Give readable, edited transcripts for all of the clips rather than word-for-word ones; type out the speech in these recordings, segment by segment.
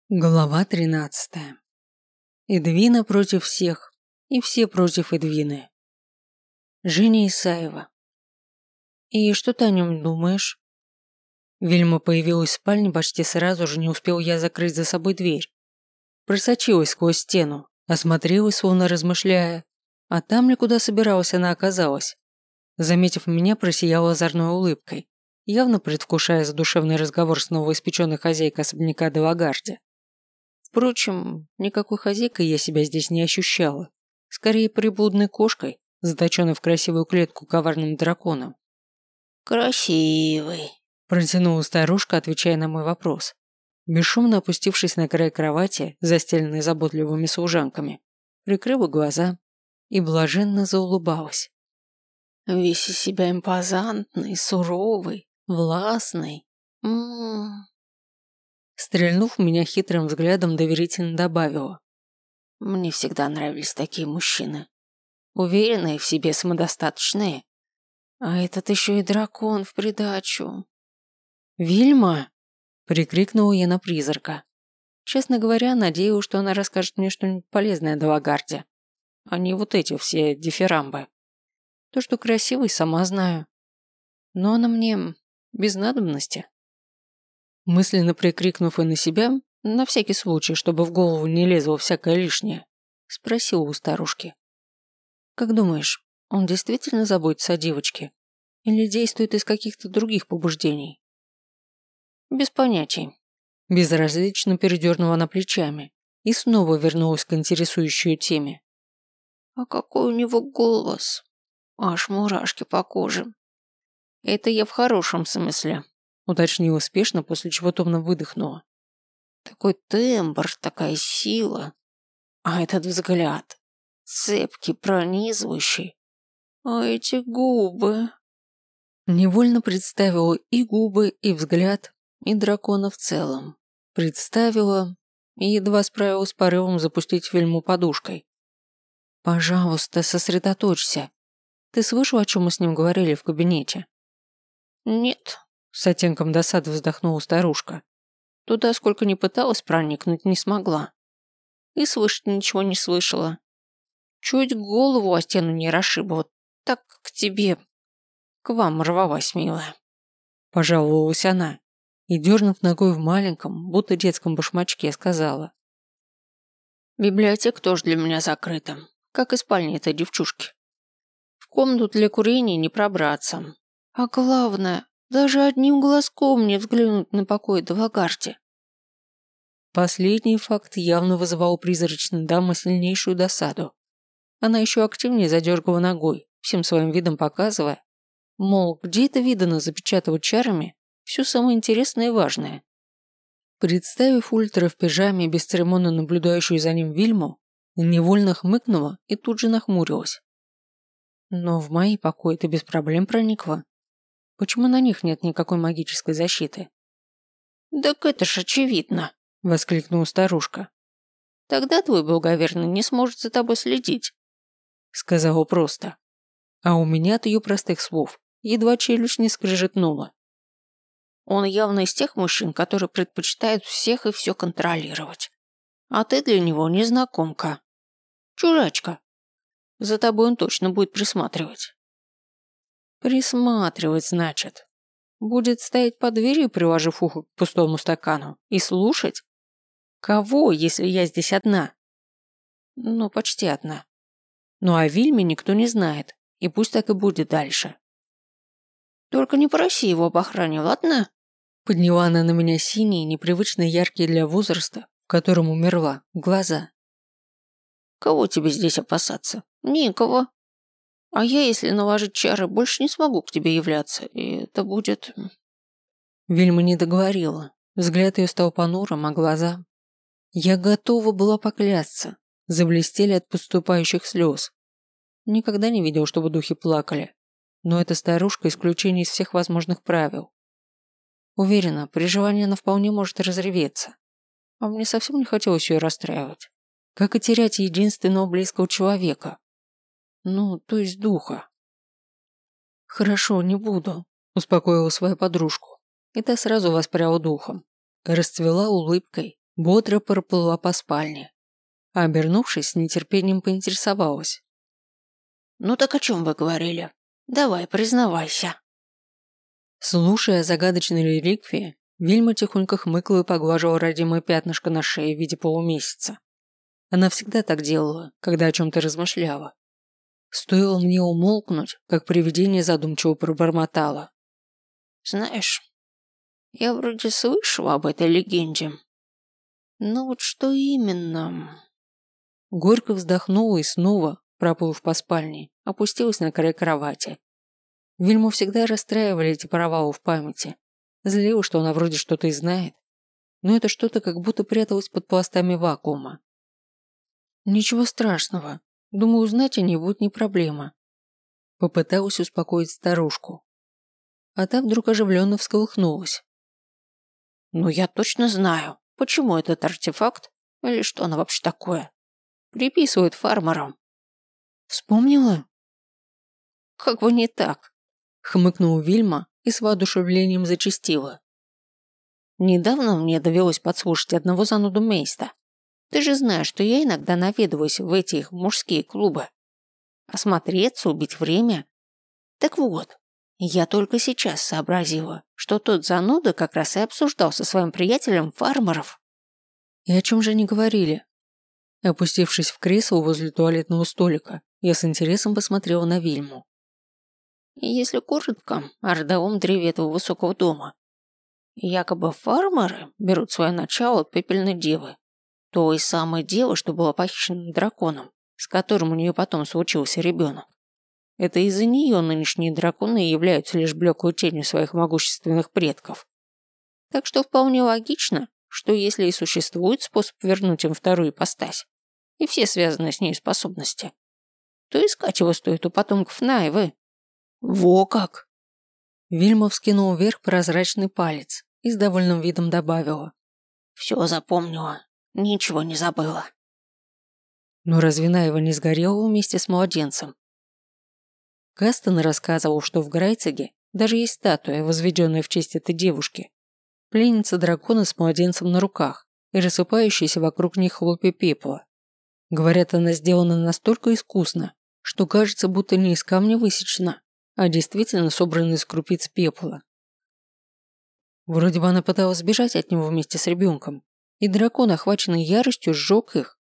Глава 13. Эдвина против всех, и все против Эдвины. Женя Исаева. «И что ты о нем думаешь?» Вильма появилась в спальне почти сразу же, не успел я закрыть за собой дверь. Просочилась сквозь стену, осмотрелась, словно размышляя, а там ли куда собиралась она оказалась. Заметив меня, просияла озорной улыбкой, явно предвкушая задушевный разговор с новоиспеченной хозяйкой особняка де Лагарди. Впрочем, никакой хозяйкой я себя здесь не ощущала. Скорее, приблудной кошкой, заточенной в красивую клетку коварным драконом. «Красивый», – протянула старушка, отвечая на мой вопрос. Бесшумно опустившись на край кровати, застеленной заботливыми служанками, прикрыла глаза и блаженно заулыбалась. весь из себя импозантный, суровый, властный. Стрельнув меня хитрым взглядом, доверительно добавила. Мне всегда нравились такие мужчины. Уверенные в себе, самодостаточные. А этот еще и дракон в придачу. «Вильма!» – прикрикнула я на призрака. Честно говоря, надеялась, что она расскажет мне что-нибудь полезное о Далагарде, а не вот эти все дифирамбы. То, что красивый, сама знаю. Но она мне без надобности. Мысленно прикрикнув и на себя, на всякий случай, чтобы в голову не лезло всякое лишнее, спросила у старушки. «Как думаешь, он действительно заботится о девочке? Или действует из каких-то других побуждений?» «Без понятий». Безразлично передернула она плечами и снова вернулась к интересующей теме. А какой у него голос. Аж мурашки по коже. «Это я в хорошем смысле», уточнила успешно, после чего томно выдохнула. Такой тембр, такая сила. А этот взгляд. Цепкий, пронизывающий. А эти губы. Невольно представила и губы, и взгляд, и дракона в целом. Представила и едва справилась с порывом запустить фильму подушкой. «Пожалуйста, сосредоточься. Ты слышал, о чем мы с ним говорили в кабинете?» «Нет», – с оттенком досады вздохнула старушка. «Туда, сколько ни пыталась проникнуть, не смогла. И слышать ничего не слышала. Чуть голову о стену не расшибла. Так к тебе, к вам рвалась, милая». Пожаловалась она и, дернув ногой в маленьком, будто детском башмачке, сказала. «Библиотека тоже для меня закрыта, как и спальня этой девчушки. В комнату для курения не пробраться. А главное, даже одним глазком не взглянуть на покой Далагарди». Последний факт явно вызывал у призрачной дамы сильнейшую досаду. Она еще активнее задергала ногой, всем своим видом показывая, мол, где это видано запечатывать чарами все самое интересное и важное. Представив Ультра в пижаме, бесцеремонно наблюдающую за ним Вильму, невольно хмыкнула и тут же нахмурилась. Но в мои покои ты без проблем проникла. Почему на них нет никакой магической защиты? «Так это ж очевидно», – воскликнула старушка. «Тогда твой благоверный не сможет за тобой следить», – сказала просто. А у меня от ее простых слов едва челюсть не скрежетнула. «Он явно из тех мужчин, которые предпочитают всех и все контролировать. А ты для него незнакомка. Чужачка. За тобой он точно будет присматривать». «Присматривать, значит. Будет стоять под дверью, приложив ухо к пустому стакану, и слушать? Кого, если я здесь одна?» «Ну, почти одна. Ну, о Вильме никто не знает, и пусть так и будет дальше». «Только не проси его об охране, ладно?» Подняла она на меня синие, непривычно яркие для возраста, в котором умерла, глаза. «Кого тебе здесь опасаться? Никого. А я, если наложить чары, больше не смогу к тебе являться, и это будет...» Вильма не договорила. Взгляд ее стал понурым, а глаза... Я готова была поклясться. Заблестели от поступающих слез. Никогда не видел, чтобы духи плакали. Но эта старушка исключение из всех возможных правил. Уверена, при желании она вполне может разреветься. А мне совсем не хотелось ее расстраивать. Как и терять единственного близкого человека. Ну, то есть духа. «Хорошо, не буду», – успокоила свою подружку. И та сразу воспряла духом. Расцвела улыбкой бодро проплыла по спальне, а обернувшись, с нетерпением поинтересовалась. «Ну так о чем вы говорили? Давай, признавайся». Слушая загадочные реликвии, Вильма тихонько хмыкала и поглаживала родимое пятнышко на шее в виде полумесяца. Она всегда так делала, когда о чем-то размышляла. Стоило мне умолкнуть, как привидение задумчиво пробормотало. «Знаешь, я вроде слышала об этой легенде. Но вот что именно?» Горько вздохнула и снова, проплыв по спальне, опустилась на край кровати. Вильму всегда расстраивали эти провалы в памяти. Злило, что она вроде что-то и знает, но это что-то как будто пряталось под пластами вакуума. Ничего страшного. Думаю, узнать о ней будет не проблема. Попыталась успокоить старушку. А та вдруг оживленно всколыхнулась. «Ну я точно знаю, почему этот артефакт, или что оно вообще такое, приписывают фармерам». Вспомнила? «Как бы не так», — Хмыкнула Вильма и с воодушевлением зачастила. «Недавно мне довелось подслушать одного зануду Мейста. Ты же знаешь, что я иногда наведываюсь в эти их мужские клубы. Осмотреться, убить время. Так вот, я только сейчас сообразила, что тот зануда как раз и обсуждал со своим приятелем фармеров». И о чем же они говорили? Опустившись в кресло возле туалетного столика, я с интересом посмотрела на Вильму. И если коротко, о родовом древе этого высокого дома. Якобы фармеры берут свое начало от пепельной девы. Той самой девы, что была похищена драконом, с которым у нее потом случился ребенок. Это из-за нее нынешние драконы являются лишь блеклой тенью своих могущественных предков. Так что вполне логично, что если и существует способ вернуть им вторую ипостась, и все связанные с ней способности, то искать его стоит у потомков Найвы. Во как! Вильма вскинула вверх прозрачный палец и с довольным видом добавила. Все запомнила, ничего не забыла. Но разве Найва не сгорела вместе с младенцем? Гастон рассказывал, что в Грайцеге даже есть статуя, возведенная в честь этой девушки. Пленница дракона с младенцем на руках и рассыпающиеся вокруг них хлопья пепла. Говорят, она сделана настолько искусно, что кажется, будто не из камня высечена, а действительно собрана из крупиц пепла. Вроде бы она пыталась сбежать от него вместе с ребенком, и дракон, охваченный яростью, сжег их.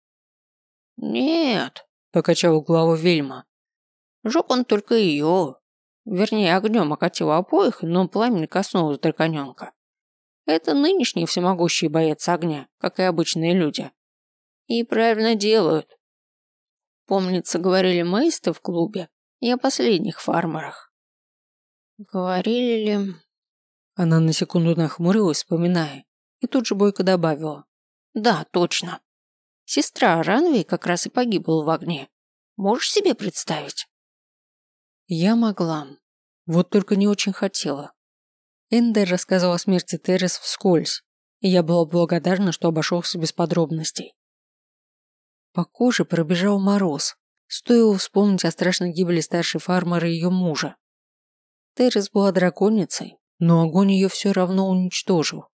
«Нет», – покачала голову Вельма. «Жег он только ее. Вернее, огнем окатил обоих, но пламя коснулось драконенка. Это нынешние всемогущие боятся огня, как и обычные люди. И правильно делают. Помнится, говорили Мейсты в клубе и о последних фармерах». «Говорили ли...» Она на секунду нахмурилась, вспоминая, и тут же бойко добавила. «Да, точно. Сестра Ранви как раз и погибла в огне. Можешь себе представить?» Я могла. Вот только не очень хотела. Эндер рассказал о смерти Террес вскользь, и я была благодарна, что обошелся без подробностей. По коже пробежал мороз. Стоило вспомнить о страшной гибели старшей фармера и ее мужа. Террес была драконицей, но огонь ее все равно уничтожил.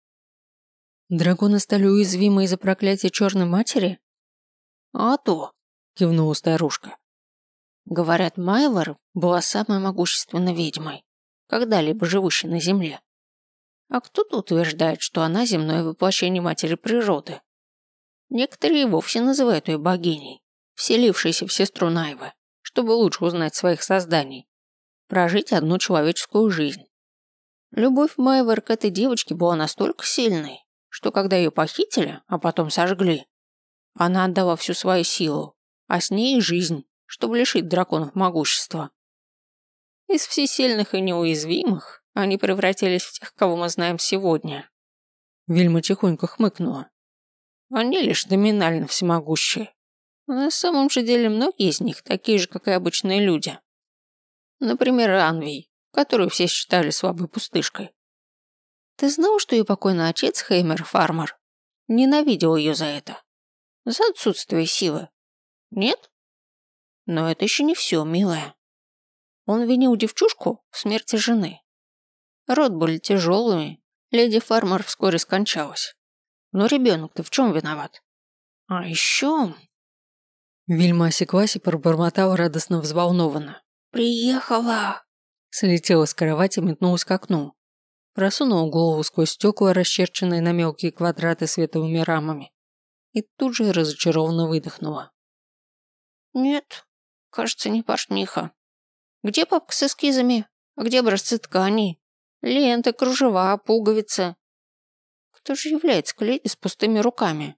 Драконы стали уязвимы из-за проклятия черной матери? «А то», – кивнула старушка. «Говорят, Майвер была самой могущественной ведьмой, когда-либо живущей на Земле. А кто-то утверждает, что она земное воплощение матери природы. Некоторые и вовсе называют ее богиней, вселившейся в сестру Найвы, чтобы лучше узнать своих созданий, прожить одну человеческую жизнь. Любовь Майвер к этой девочке была настолько сильной, что когда ее похитили, а потом сожгли, она отдала всю свою силу, а с ней и жизнь, чтобы лишить драконов могущества. Из всесильных и неуязвимых они превратились в тех, кого мы знаем сегодня». Вильма тихонько хмыкнула. «Они лишь номинально всемогущие. На самом же деле многие из них такие же, как и обычные люди. Например, Анвий, которую все считали слабой пустышкой. Ты знал, что ее покойный отец, Хеймер Фармер, ненавидел ее за это? За отсутствие силы? Нет? Но это еще не все, милая. Он винил девчушку в смерти жены. Роды были тяжелыми, леди Фармер вскоре скончалась. Но ребенок-то в чем виноват? А еще... Вильма осеклась и пробормотала радостно взволнованно. «Приехала!» Слетела с кровати и метнулась к окну. Просунула голову сквозь стекла, расчерченные на мелкие квадраты световыми рамами, и тут же разочарованно выдохнула. «Нет, кажется, не портниха. Где папка с эскизами? А где образцы тканей? Ленты, кружева, пуговицы? Кто же является к леди с пустыми руками?»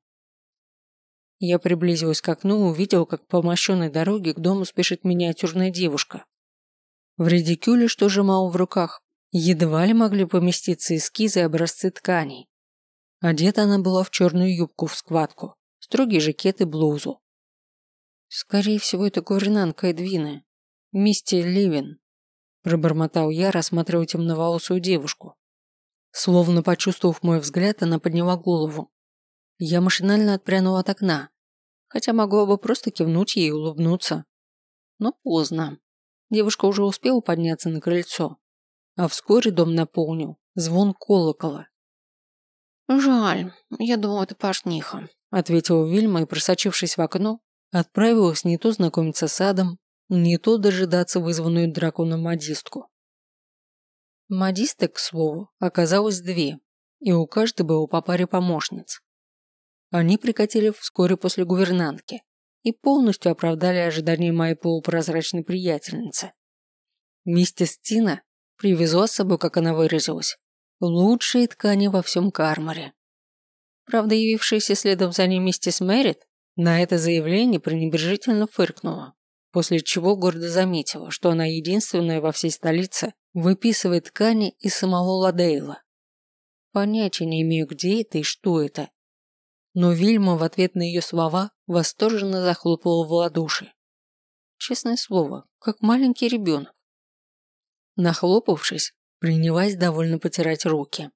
Я приблизилась к окну и увидела, как по мощенной дороге к дому спешит миниатюрная девушка. В редикюле, что сжимала в руках, едва ли могли поместиться эскизы и образцы тканей. Одета она была в черную юбку в складку, строгий жакет и блузу. «Скорее всего, это гувернантка Эдвины, Мисти Ливин», пробормотал я, рассматривая темноволосую девушку. Словно почувствовав мой взгляд, она подняла голову. Я машинально отпрянула от окна, хотя могла бы просто кивнуть ей и улыбнуться. Но поздно. Девушка уже успела подняться на крыльцо, а вскоре дом наполнил звон колокола. «Жаль, я думала, это портниха», — ответила Вильма и, просочившись в окно, отправилась не то знакомиться с садом, не то дожидаться вызванную драконом модистку. Модисток, к слову, оказалось 2, и у каждой было по паре помощниц. Они прикатили вскоре после гувернантки и полностью оправдали ожидания моей полупрозрачной приятельницы. Миссис Тина привезла с собой, как она выразилась, лучшие ткани во всем Карморе. Правда, явившаяся следом за ней миссис Мэрит на это заявление пренебрежительно фыркнула, после чего гордо заметила, что она единственная во всей столице выписывает ткани из самого Ладейла. Понятия не имею, где это и что это. Но Вильма в ответ на ее слова восторженно захлопала в ладоши. Честное слово, как маленький ребенок. Нахлопавшись, принялась довольно потирать руки.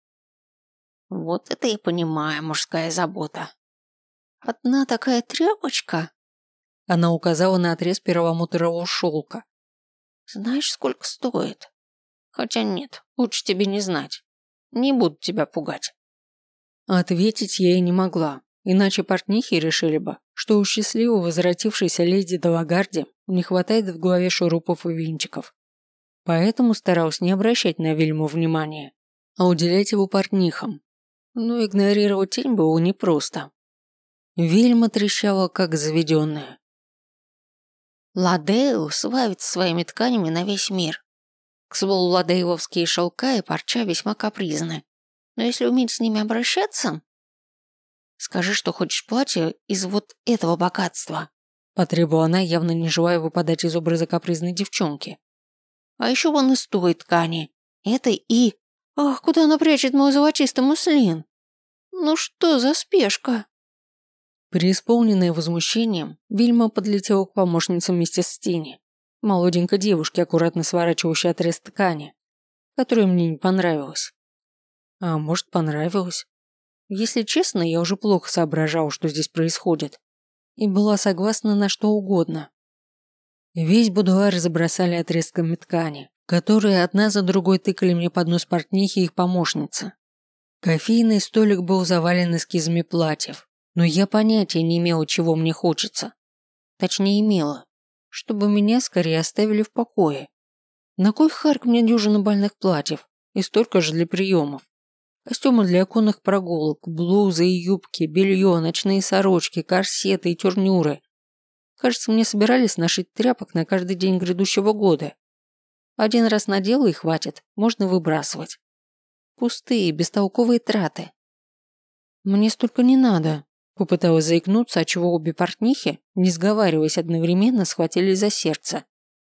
«Вот это и понимаю, мужская забота. Одна такая тряпочка...» Она указала на отрез перламутрового шелка. «Знаешь, сколько стоит? Хотя нет, лучше тебе не знать. Не буду тебя пугать». Ответить я и не могла, иначе портнихи решили бы, что у счастливо возвратившейся леди Далагарди не хватает в голове шурупов и винтиков. Поэтому старалась не обращать на Вильму внимания, а уделять его портнихам. Но игнорировать тень было непросто. Вильма трещала, как заведенная. Ладейл славится своими тканями на весь мир. К слову, ладейловские шелка и парча весьма капризны. Но если уметь с ними обращаться... Скажи, что хочешь платье из вот этого богатства. Потребовала она, явно не желая выпадать из образа капризной девчонки. А еще вон из той ткани. Этой и... Ах, куда она прячет мой золотистый муслин? Ну что за спешка? Преисполненная возмущением, Вильма подлетела к помощнице миссис Стини, молоденькой девушке, аккуратно сворачивающей отрез ткани, которая мне не понравилась. А может, понравилась? Если честно, я уже плохо соображала, что здесь происходит, и была согласна на что угодно. Весь будуар забросали отрезками ткани, которые одна за другой тыкали мне под нос портнихи и их помощницы. Кофейный столик был завален эскизами платьев, но я понятия не имела, чего мне хочется. Точнее, имела, чтобы меня скорее оставили в покое. На кой харк мне дюжина бальных платьев и столько же для приемов? Костюмы для оконных прогулок, блузы и юбки, белье, ночные сорочки, корсеты и тюрнюры. Кажется, мне собирались нашить тряпок на каждый день грядущего года. Один раз надела и хватит, можно выбрасывать. Пустые, бестолковые траты. Мне столько не надо. Попыталась заикнуться, отчего обе портнихи, не сговариваясь одновременно, схватились за сердце.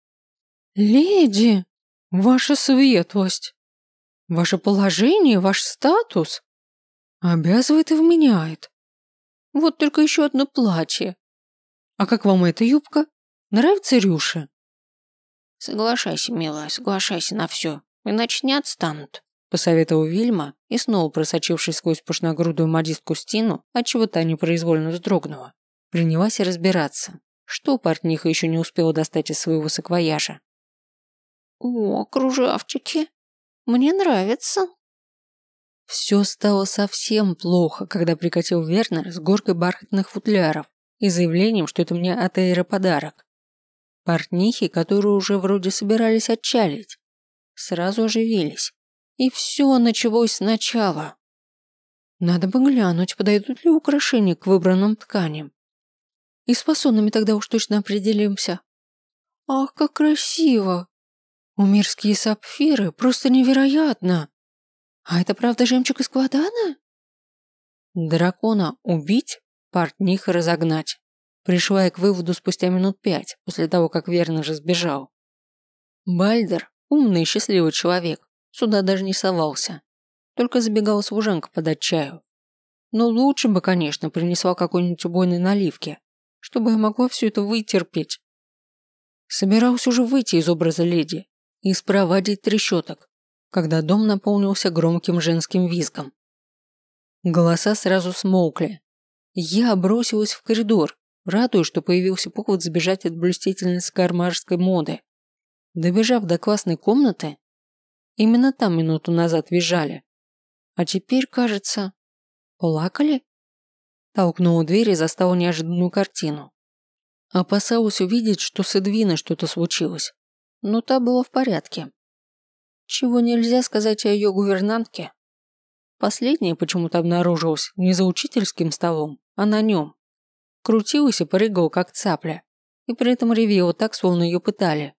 «Леди, ваша светлость, ваше положение, ваш статус обязывает и вменяет. Вот только еще одно платье. А как вам эта юбка? Нравится Рюше?» Соглашайся, милая, соглашайся на все, иначе не отстанут. Посоветовал Вильма и снова, просочившись сквозь пышногрудую модистку Стину, отчего та непроизвольно вздрогнула, принялась разбираться, что портниха еще не успела достать из своего саквояжа. О, кружавчики, мне нравится. Все стало совсем плохо, когда прикатил Вернер с горкой бархатных футляров и заявлением, что это мне от Эйра подарок. Портнихи, которые уже вроде собирались отчалить, сразу оживились. И все началось сначала. Надо бы глянуть, подойдут ли украшения к выбранным тканям. И с фасонами тогда уж точно определимся. Ах, как красиво! Умирские сапфиры, просто невероятно! А это правда жемчуг из Квадана? Дракона убить, портних разогнать. Пришла я к выводу спустя минут 5, после того, как Вернер же сбежал. Бальдер, умный и счастливый человек, сюда даже не совался. Только забегал служанка подать чаю. Но лучше бы, конечно, принесла какой-нибудь убойной наливки, чтобы я могла все это вытерпеть. Собирался уже выйти из образа леди и спровадить трещоток, когда дом наполнился громким женским визгом. Голоса сразу смолкли. Я бросилась в коридор, радуясь, что появился повод сбежать от блюстительницы кармарской моды. Добежав до классной комнаты, именно там минуту назад визжали. А теперь, кажется, плакали? Толкнула дверь и застала неожиданную картину. Опасалась увидеть, что с Эдвиной что-то случилось, но та была в порядке. Чего нельзя сказать о ее гувернантке. Последняя почему-то обнаружилась не за учительским столом, а на нем. Крутилась и прыгала, как цапля, и при этом ревела так, словно ее пытали.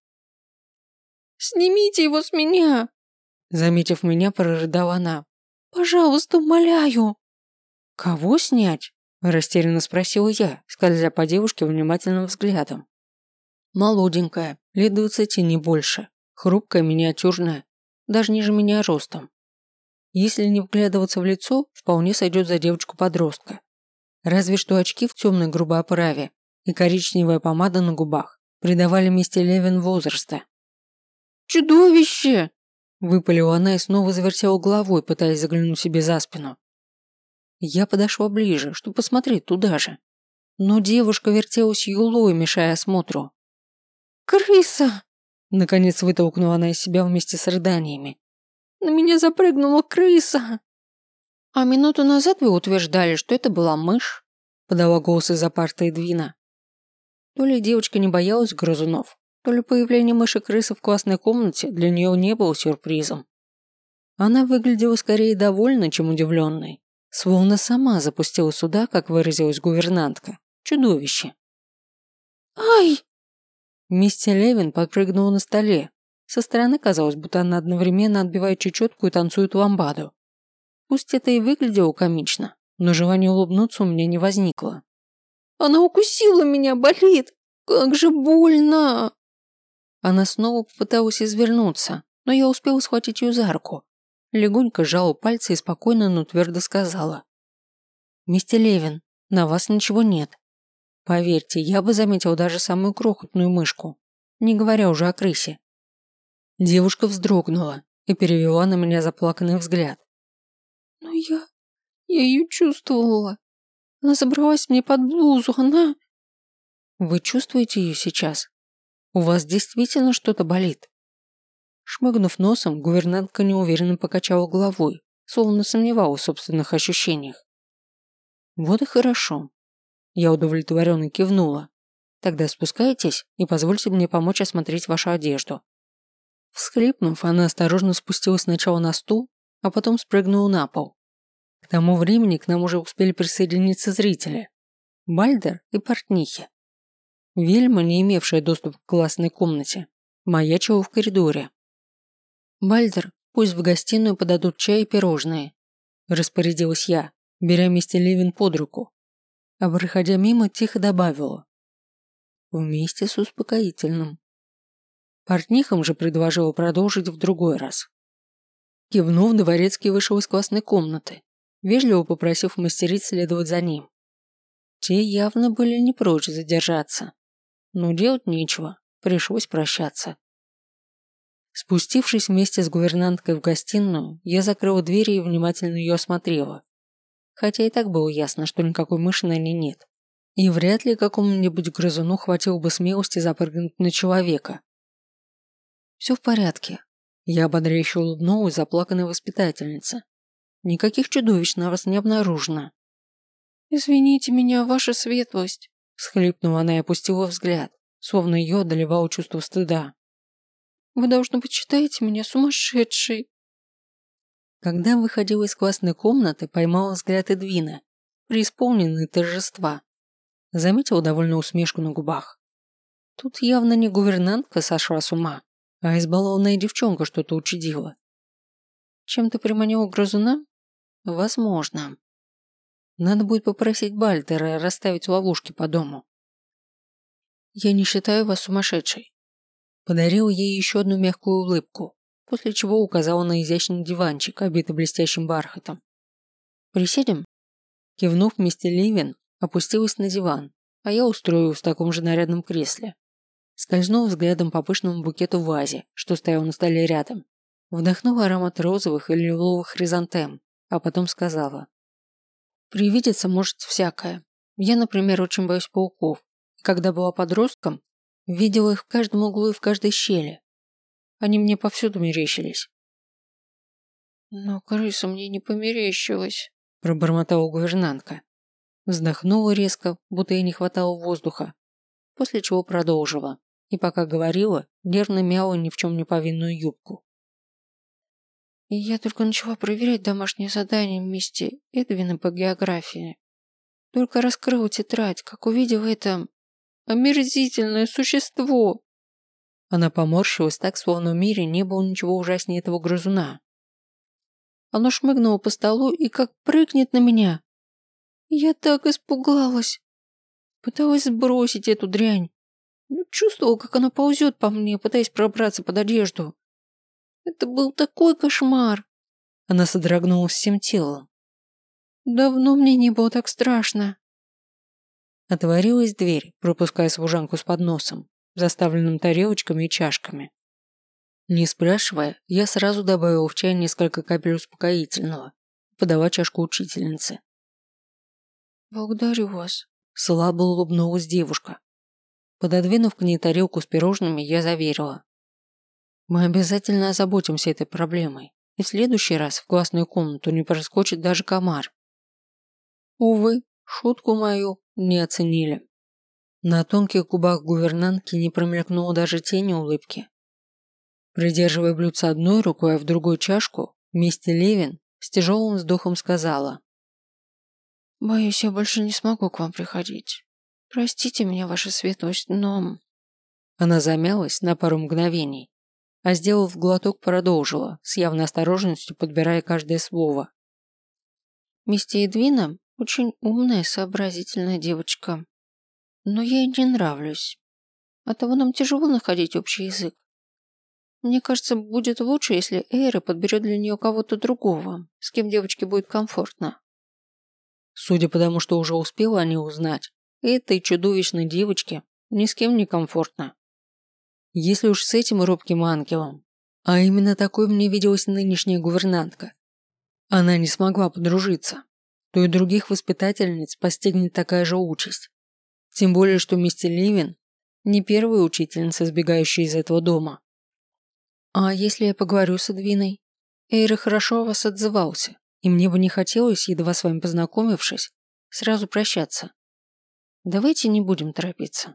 «Снимите его с меня!» Заметив меня, прорыдала она. «Пожалуйста, умоляю!» «Кого снять?» – растерянно спросила я, скользя по девушке внимательным взглядом. Молоденькая, лет 20, не больше, хрупкая, миниатюрная, даже ниже меня ростом. Если не вглядываться в лицо, вполне сойдет за девочку-подростка. Разве что очки в темной грубой оправе и коричневая помада на губах придавали мисте Левин возраста. «Чудовище!» – выпалила она и снова завертела головой, пытаясь заглянуть себе за спину. Я подошла ближе, чтобы посмотреть туда же. Но девушка вертелась юлой, мешая осмотру. «Крыса!» – наконец вытолкнула она из себя вместе с рыданиями. «На меня запрыгнула крыса!» «А минуту назад вы утверждали, что это была мышь?» – подала голос из-за парты Эдвина. То ли девочка не боялась грызунов, то ли появление мыши-крысы в классной комнате для нее не было сюрпризом. Она выглядела скорее довольной, чем удивленной. Словно сама запустила сюда, как выразилась гувернантка, чудовище. «Ай!» Мисти Левин подпрыгнула на столе. Со стороны казалось, будто она одновременно отбивает чечетку и танцует ламбаду. Пусть это и выглядело комично, но желание улыбнуться у меня не возникло. «Она укусила меня, болит! Как же больно!» Она снова попыталась извернуться, но я успела схватить ее за руку. Легонько сжала пальцы и спокойно, но твердо сказала. «Мистер Левин, на вас ничего нет. Поверьте, я бы заметил даже самую крохотную мышку, не говоря уже о крысе». Девушка вздрогнула и перевела на меня заплаканный взгляд. «Но я ее чувствовала. Она забралась мне под блузу, она...» «Вы чувствуете ее сейчас? У вас действительно что-то болит?» Шмыгнув носом, гувернантка неуверенно покачала головой, словно сомневалась в собственных ощущениях. «Вот и хорошо». Я удовлетворенно кивнула. «Тогда спускайтесь и позвольте мне помочь осмотреть вашу одежду». Всхлипнув, она осторожно спустилась сначала на стул, а потом спрыгнула на пол. К тому времени к нам уже успели присоединиться зрители. Бальдер и портнихи. Вельма, не имевшая доступ к классной комнате, маячила в коридоре. «Бальдер, пусть в гостиную подадут чай и пирожные», – распорядилась я, беря мистер Левин под руку. А проходя мимо, тихо добавила. «Вместе с успокоительным». Портнихам же предложила продолжить в другой раз. Кивнув, дворецкий вышел из классной комнаты, вежливо попросив мастериц следовать за ним. Те явно были не прочь задержаться. Но делать нечего, пришлось прощаться. Спустившись вместе с гувернанткой в гостиную, я закрыла дверь и внимательно ее осмотрела. Хотя и так было ясно, что никакой мыши на ней нет. И вряд ли какому-нибудь грызуну хватило бы смелости запрыгнуть на человека. «Все в порядке», – я ободряюще улыбнулась заплаканной воспитательнице. никаких чудовищ на вас не обнаружено». «Извините меня, ваша светлость», – всхлипнула она и опустила взгляд, словно ее одолевало чувство стыда. «Вы, должно быть, считаете меня сумасшедшей». Когда выходила из классной комнаты, поймала взгляд Эдвина, преисполненный торжества. Заметила довольную усмешку на губах. Тут явно не гувернантка сошла с ума, а избалованная девчонка что-то учудила. Чем-то приманила грызуна? Возможно. Надо будет попросить Бальтера расставить ловушки по дому. «Я не считаю вас сумасшедшей». Подарила ей еще одну мягкую улыбку, после чего указала на изящный диванчик, обитый блестящим бархатом. «Присядем?» Кивнув, мистер Ливин опустилась на диван, а я устроилась в таком же нарядном кресле. Скользнула взглядом по пышному букету в вазе, что стоял на столе рядом. Вдохнула аромат розовых или лиловых хризантем, а потом сказала. «Привидеться может всякое. Я, например, очень боюсь пауков. И когда была подростком, видела их в каждом углу и в каждой щели. Они мне повсюду мерещились». «Но крыса мне не померещилась», – пробормотала гувернантка. Вздохнула резко, будто ей не хватало воздуха, после чего продолжила, и пока говорила, нервно мяла ни в чем не повинную юбку. «И я только начала проверять домашнее задание вместе Эдвина по географии. Только раскрыла тетрадь, как увидела это омерзительное существо». Она поморщилась так, словно в мире не было ничего ужаснее этого грызуна. Оно шмыгнуло по столу и как прыгнет на меня. Я так испугалась. Пыталась сбросить эту дрянь. Но чувствовала, как она ползет по мне, пытаясь пробраться под одежду. Это был такой кошмар. Она содрогнулась всем телом. Давно мне не было так страшно. Отворилась дверь, пропуская служанку с подносом, заставленным тарелочками и чашками. Не спрашивая, я сразу добавила в чай несколько капель успокоительного, подала чашку учительнице. «Благодарю вас», – слабо улыбнулась девушка. Пододвинув к ней тарелку с пирожными, я заверила. «Мы обязательно озаботимся этой проблемой, и в следующий раз в классную комнату не проскочит даже комар». Увы, шутку мою не оценили. На тонких губах гувернантки не промелькнуло даже тени улыбки. Придерживая блюдце одной рукой, а в другую чашку, мистер Левин с тяжелым вздохом сказала. «Боюсь, я больше не смогу к вам приходить. Простите меня, ваша светлость, но...» Она замялась на пару мгновений, а сделав глоток, продолжила, с явной осторожностью подбирая каждое слово. «Мистер Эдвина очень умная, сообразительная девочка. Но я ей не нравлюсь. Оттого нам тяжело находить общий язык. Мне кажется, будет лучше, если Эйра подберет для нее кого-то другого, с кем девочке будет комфортно». Судя по тому, что уже успела они узнать, этой чудовищной девочке ни с кем не комфортно. Если уж с этим робким ангелом, а именно такой мне виделась нынешняя гувернантка, она не смогла подружиться, то и других воспитательниц постигнет такая же участь. Тем более, что мистер Ливин не первая учительница, сбегающая из этого дома. А если я поговорю с Эдвиной? Эйра хорошо о вас отзывался, и мне бы не хотелось, едва с вами познакомившись, сразу прощаться. Давайте не будем торопиться.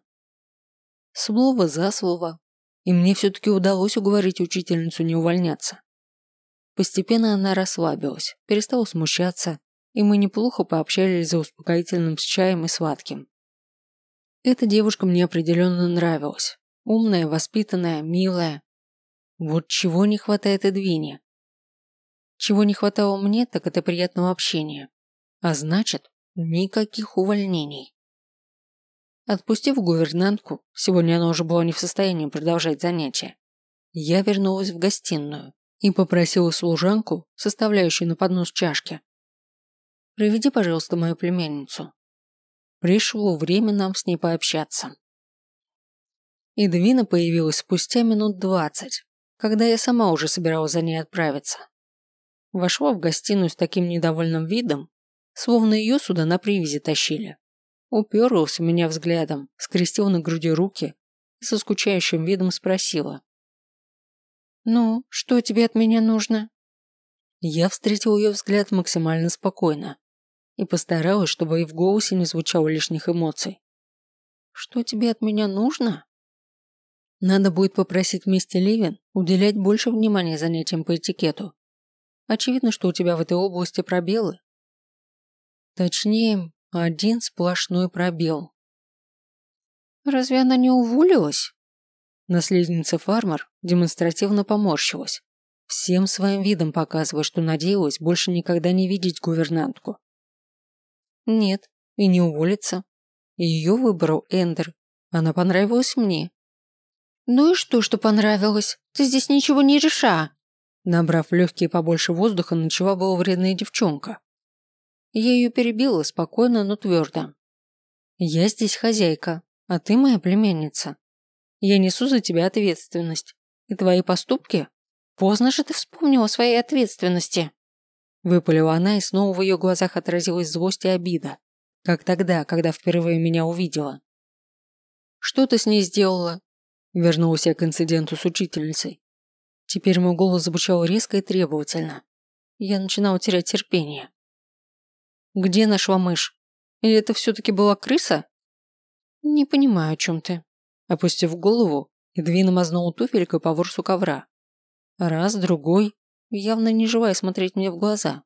Слово за слово, и мне все-таки удалось уговорить учительницу не увольняться. Постепенно она расслабилась, перестала смущаться, и мы неплохо пообщались за успокоительным с чаем и сладким. Эта девушка мне определенно нравилась. Умная, воспитанная, милая. Вот чего не хватает Эдвине. Чего не хватало мне, так это приятного общения. А значит, никаких увольнений. Отпустив гувернантку, сегодня она уже была не в состоянии продолжать занятия, я вернулась в гостиную и попросила служанку, составляющую на поднос чашки. «Приведи, пожалуйста, мою племянницу». Пришло время нам с ней пообщаться. Эдвина появилась спустя минут 20, когда я сама уже собиралась за ней отправиться. Вошла в гостиную с таким недовольным видом, словно ее сюда на привязи тащили. Уперлась в меня взглядом, скрестила на груди руки и со скучающим видом спросила. «Ну, что тебе от меня нужно?» Я встретил ее взгляд максимально спокойно и постаралась, чтобы и в голосе не звучало лишних эмоций. Что тебе от меня нужно? Надо будет попросить мисс Левин уделять больше внимания занятиям по этикету. Очевидно, что у тебя в этой области пробелы. Точнее, один сплошной пробел. Разве она не уволилась? Наследница Фармер демонстративно поморщилась, всем своим видом показывая, что надеялась больше никогда не видеть гувернантку. Нет, и не уволится. Ее выбрал Эндер. Она понравилась мне. Ну и что понравилось? Ты здесь ничего не реша. Набрав легкие побольше воздуха, начала была вредная девчонка. Я ее перебила спокойно, но твердо. Я здесь хозяйка, а ты моя племянница. Я несу за тебя ответственность. И твои поступки? Поздно же ты вспомнила о своей ответственности. Выпалила она, и снова в ее глазах отразилась злость и обида. Как тогда, когда впервые меня увидела. Что ты с ней сделала? Вернулась я к инциденту с учительницей. Теперь мой голос звучал резко и требовательно. Я начинала терять терпение. Где нашла мышь? Или это все-таки была крыса? Не понимаю, о чем ты. Опустив голову, Эдвина мазнула туфелькой по ворсу ковра. Раз, другой, явно не желая смотреть мне в глаза.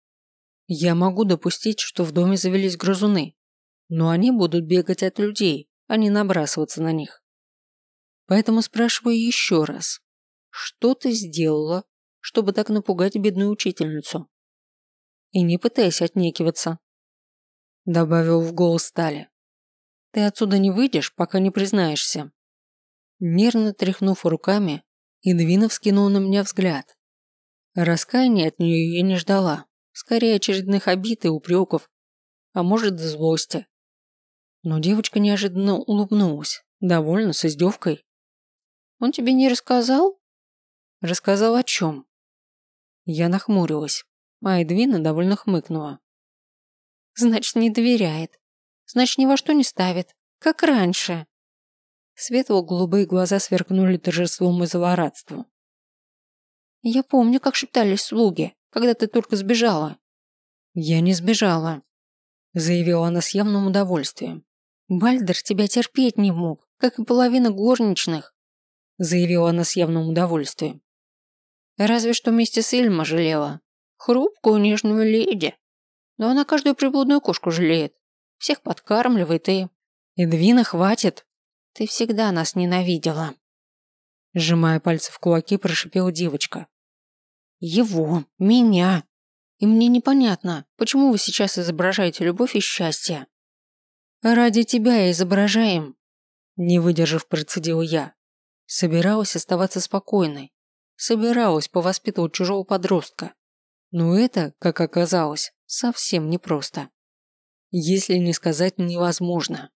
Я могу допустить, что в доме завелись грызуны, но они будут бегать от людей, а не набрасываться на них. Поэтому спрашиваю еще раз. Что ты сделала, чтобы так напугать бедную учительницу? И не пытайся отнекиваться. Добавил в голос Стали. Ты отсюда не выйдешь, пока не признаешься. Нервно тряхнув руками, Эдвина вскинула на меня взгляд. Раскаяния от нее я не ждала, скорее очередных обид и упреков, а может, злости. Но девочка неожиданно улыбнулась, довольно, с издевкой. Он тебе не рассказал? Рассказал о чем? Я нахмурилась, а Эдвина довольно хмыкнула. Значит, не доверяет. Значит, ни во что не ставит. Как раньше. Светло-голубые глаза сверкнули торжеством и злорадством. Я помню, как шептались слуги, когда ты только сбежала. Я не сбежала, заявила она с явным удовольствием. Бальдер тебя терпеть не мог, как и половина горничных, заявила она с явным удовольствием. Разве что миссис Ильма жалела. Хрупкую, нежную леди. Но она каждую приблудную кошку жалеет. Всех подкармливает и... Эдвина, хватит. Ты всегда нас ненавидела. Сжимая пальцы в кулаки, прошипела девочка. Его, меня. И мне непонятно, почему вы сейчас изображаете любовь и счастье. Ради тебя и изображаем. Не выдержав, процедила я. Собиралась оставаться спокойной. Собиралась повоспитывать чужого подростка. Но это, как оказалось, совсем непросто. Если не сказать невозможно.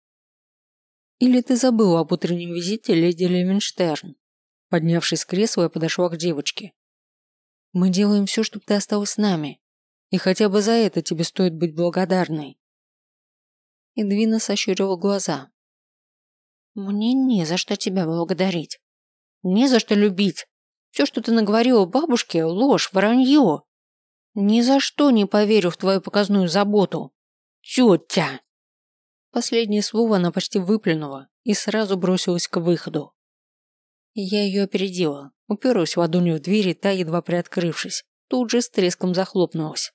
Или ты забыла об утреннем визите леди Левенштерн? Поднявшись с кресла, я подошла к девочке. Мы делаем все, чтобы ты осталась с нами. И хотя бы за это тебе стоит быть благодарной. Эдвина сощурила глаза. Мне не за что тебя благодарить. Не за что любить. Все, что ты наговорила бабушке, ложь, вранье. Ни за что не поверю в твою показную заботу. Тетя! Последнее слово она почти выплюнула и сразу бросилась к выходу. Я ее опередила, уперлась ладонью в дверь, и та, едва приоткрывшись, тут же с треском захлопнулась.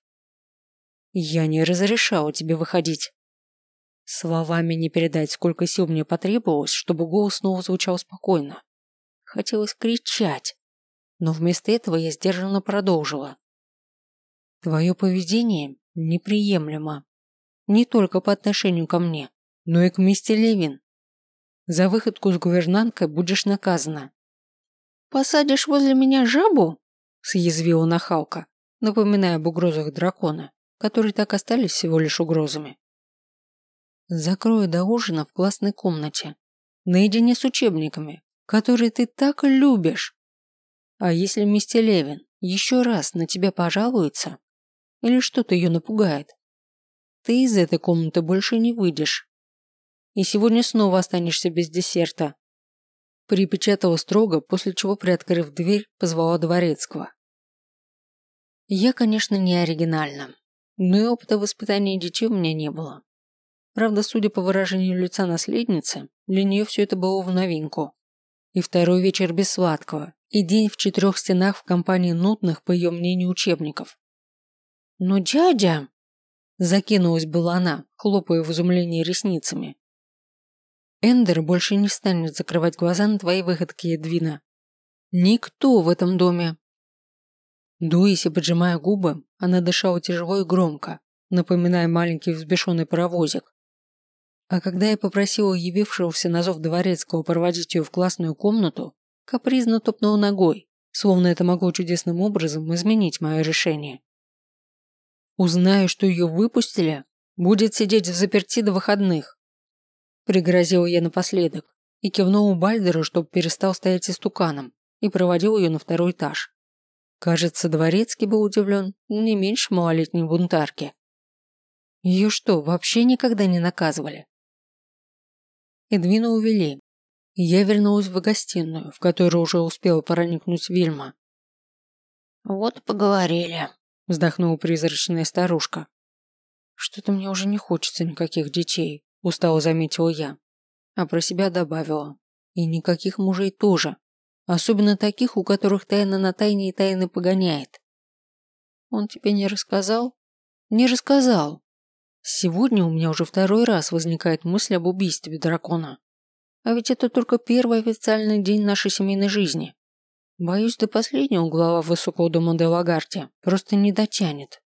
Я не разрешала тебе выходить. Словами не передать, сколько сил мне потребовалось, чтобы голос снова звучал спокойно. Хотелось кричать, но вместо этого я сдержанно продолжила. Твое поведение неприемлемо. Не только по отношению ко мне, но и к мистеру Левин. За выходку с гувернанткой будешь наказана. Посадишь возле меня жабу? Съязвила нахалка, напоминая об угрозах дракона, которые так остались всего лишь угрозами. Закрою до ужина в классной комнате, наедине с учебниками, которые ты так любишь. А если мистер Левин еще раз на тебя пожалуется, или что-то ее напугает, ты из этой комнаты больше не выйдешь. И сегодня снова останешься без десерта. Припечатала строго, после чего, приоткрыв дверь, позвала дворецкого. Я, конечно, не оригинальна, но и опыта воспитания детей у меня не было. Правда, судя по выражению лица наследницы, для нее все это было в новинку. И второй вечер без сладкого, и день в 4 стенах в компании нудных, по ее мнению, учебников. «Но дядя...» – закинулась была она, хлопая в изумлении ресницами. «Эндер больше не станет закрывать глаза на твои выходки, Эдвина. Никто в этом доме...» Дуясь и поджимая губы, она дышала тяжело и громко, напоминая маленький взбешенный паровозик. А когда я попросила явившегося на зов дворецкого проводить ее в классную комнату, капризно топнула ногой, словно это могло чудесным образом изменить мое решение. «Узнаю, что ее выпустили, будет сидеть взаперти до выходных», пригрозила я напоследок и кивнула Бальдеру, чтобы перестал стоять истуканом, и проводил ее на 2-й этаж. Кажется, дворецкий был удивлен не меньше малолетней бунтарки. Ее что, вообще никогда не наказывали? Эдвину увели, и я вернулась в гостиную, в которую уже успела проникнуть Вильма. «Вот поговорили», – вздохнула призрачная старушка. «Что-то мне уже не хочется никаких детей», – устало заметила я, а про себя добавила. И никаких мужей тоже, особенно таких, у которых тайна на тайне и тайны погоняет. «Он тебе не рассказал?» «Не рассказал. Сегодня у меня уже 2-й раз возникает мысль об убийстве дракона. А ведь это только первый официальный день нашей семейной жизни. Боюсь, до последнего глава высокого дома де Лагарди просто не дотянет».